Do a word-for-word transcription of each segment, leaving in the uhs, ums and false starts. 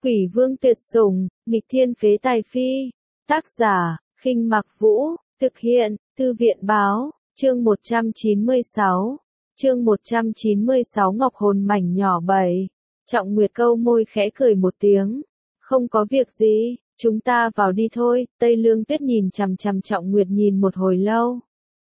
Quỷ vương tuyệt sủng, nghịch thiên phế tài phi. Tác giả, Khinh Mặc Vũ, thực hiện, Thư viện báo, chương một trăm chín mươi sáu. Chương một trăm chín mươi sáu Ngọc hồn mảnh nhỏ bảy. Trọng Nguyệt câu môi khẽ cười một tiếng. Không có việc gì, chúng ta vào đi thôi. Tây Lương Tuyết nhìn chằm chằm Trọng Nguyệt nhìn một hồi lâu.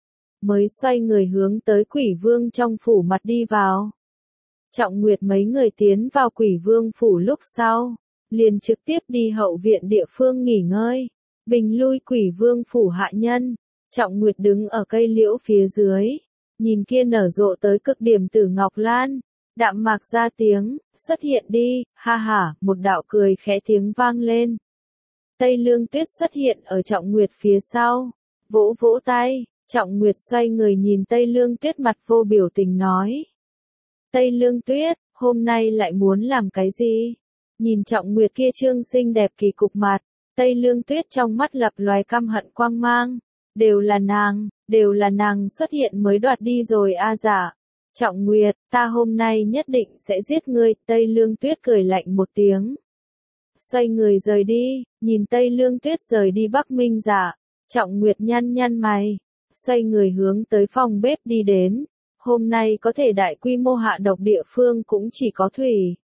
Mới xoay người hướng tới Quỷ Vương trong phủ mặt đi vào. Trọng Nguyệt mấy người tiến vào Quỷ Vương phủ lúc sau, liền trực tiếp đi hậu viện địa phương nghỉ ngơi. Bình lui Quỷ Vương phủ hạ nhân, Trọng Nguyệt đứng ở cây liễu phía dưới, nhìn kia nở rộ tới cực điểm Tử Ngọc Lan, đạm mạc ra tiếng, xuất hiện đi, ha ha, một đạo cười khẽ tiếng vang lên. Tây Lương Tuyết xuất hiện ở Trọng Nguyệt phía sau, vỗ vỗ tay, Trọng Nguyệt xoay người nhìn Tây Lương Tuyết mặt vô biểu tình nói. Tây Lương Tuyết, hôm nay lại muốn làm cái gì? Nhìn Trọng Nguyệt kia trương xinh đẹp kỳ cục mặt, Tây Lương Tuyết trong mắt lập loài căm hận quang mang. Đều là nàng, đều là nàng xuất hiện mới đoạt đi rồi a dạ. Trọng Nguyệt, ta hôm nay nhất định sẽ giết ngươi. Tây Lương Tuyết cười lạnh một tiếng. Xoay người rời đi, nhìn Tây Lương Tuyết rời đi Bắc Minh Dạ. Trọng Nguyệt nhăn nhăn mày, xoay người hướng tới phòng bếp đi đến. Hôm nay có thể đại quy mô hạ độc địa phương cũng chỉ có thủy.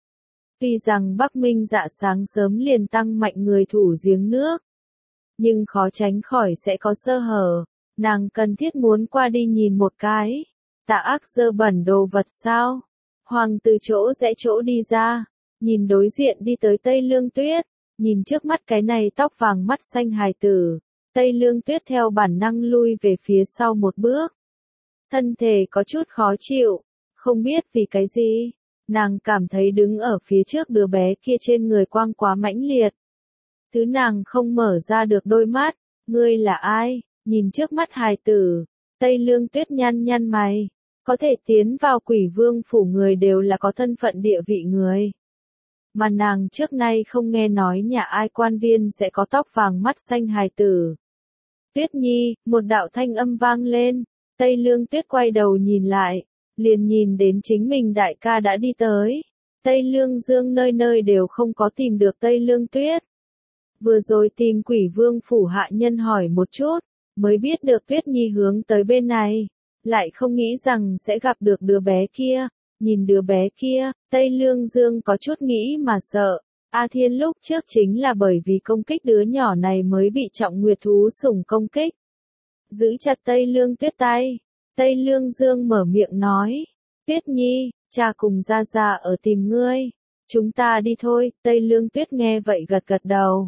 Tuy rằng Bắc Minh Dạ sáng sớm liền tăng mạnh người thủ giếng nước, nhưng khó tránh khỏi sẽ có sơ hở, nàng cần thiết muốn qua đi nhìn một cái. Tà ác dơ bẩn đồ vật sao? Hoàng từ chỗ rẽ chỗ đi ra, nhìn đối diện đi tới Tây Lương Tuyết, nhìn trước mắt cái này tóc vàng mắt xanh hài tử, Tây Lương Tuyết theo bản năng lui về phía sau một bước. Thân thể có chút khó chịu, không biết vì cái gì, nàng cảm thấy đứng ở phía trước đứa bé kia trên người quang quá mãnh liệt. Thứ nàng không mở ra được đôi mắt, ngươi là ai? Nhìn trước mắt hài tử, Tây Lương Tuyết nhăn nhăn mày, có thể tiến vào Quỷ Vương phủ người đều là có thân phận địa vị người. Mà nàng trước nay không nghe nói nhà ai quan viên sẽ có tóc vàng mắt xanh hài tử. Tuyết Nhi, một đạo thanh âm vang lên, Tây Lương Tuyết quay đầu nhìn lại, liền nhìn đến chính mình đại ca đã đi tới. Tây Lương Dương nơi nơi đều không có tìm được Tây Lương Tuyết. Vừa rồi tìm Quỷ Vương phủ hạ nhân hỏi một chút, mới biết được Tuyết Nhi hướng tới bên này, lại không nghĩ rằng sẽ gặp được đứa bé kia. Nhìn đứa bé kia, Tây Lương Dương có chút nghĩ mà sợ. A Thiên lúc trước chính là bởi vì công kích đứa nhỏ này mới bị Trọng Nguyệt thú sủng công kích. Giữ chặt Tây Lương Tuyết tay, Tây Lương Dương mở miệng nói, Tuyết Nhi, cha cùng gia gia ở tìm ngươi, chúng ta đi thôi. Tây Lương Tuyết nghe vậy gật gật đầu.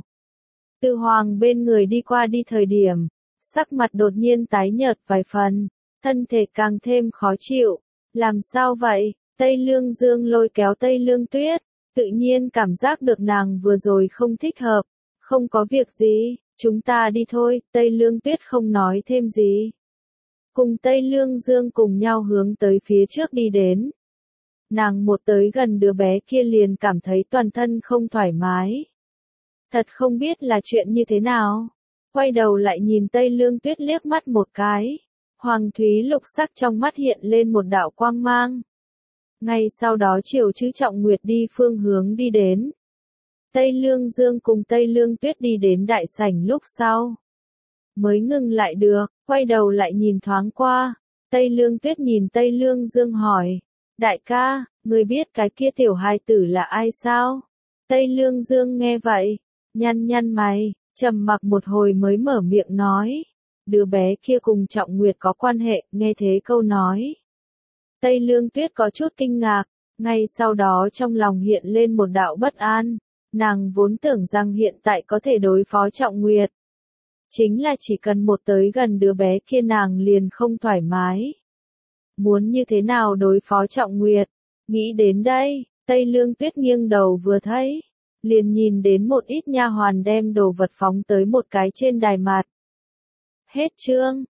Từ Hoàng bên người đi qua đi thời điểm, sắc mặt đột nhiên tái nhợt vài phần, thân thể càng thêm khó chịu. Làm sao vậy? Tây Lương Dương lôi kéo Tây Lương Tuyết, tự nhiên cảm giác được nàng vừa rồi không thích hợp. Không có việc gì, chúng ta đi thôi. Tây Lương Tuyết không nói thêm gì, cùng Tây Lương Dương cùng nhau hướng tới phía trước đi đến. Nàng một tới gần đứa bé kia liền cảm thấy toàn thân không thoải mái. Thật không biết là chuyện như thế nào. Quay đầu lại nhìn Tây Lương Tuyết liếc mắt một cái. Hoàng thúy lục sắc trong mắt hiện lên một đạo quang mang. Ngay sau đó chiều chữ Trọng Nguyệt đi phương hướng đi đến. Tây Lương Dương cùng Tây Lương Tuyết đi đến đại sảnh lúc sau, mới ngừng lại được, quay đầu lại nhìn thoáng qua. Tây Lương Tuyết nhìn Tây Lương Dương hỏi, đại ca, người biết cái kia tiểu hài tử là ai sao? Tây Lương Dương nghe vậy, nhăn nhăn mày, trầm mặc một hồi mới mở miệng nói, đứa bé kia cùng Trọng Nguyệt có quan hệ. Nghe thế câu nói, Tây Lương Tuyết có chút kinh ngạc, ngay sau đó trong lòng hiện lên một đạo bất an. Nàng vốn tưởng rằng hiện tại có thể đối phó Trọng Nguyệt, chính là chỉ cần một tới gần đứa bé kia nàng liền không thoải mái. Muốn như thế nào đối phó Trọng Nguyệt? Nghĩ đến đây, Tây Lương Tuyết nghiêng đầu vừa thấy, liền nhìn đến một ít nha hoàn đem đồ vật phóng tới một cái trên đài mặt. Hết chương.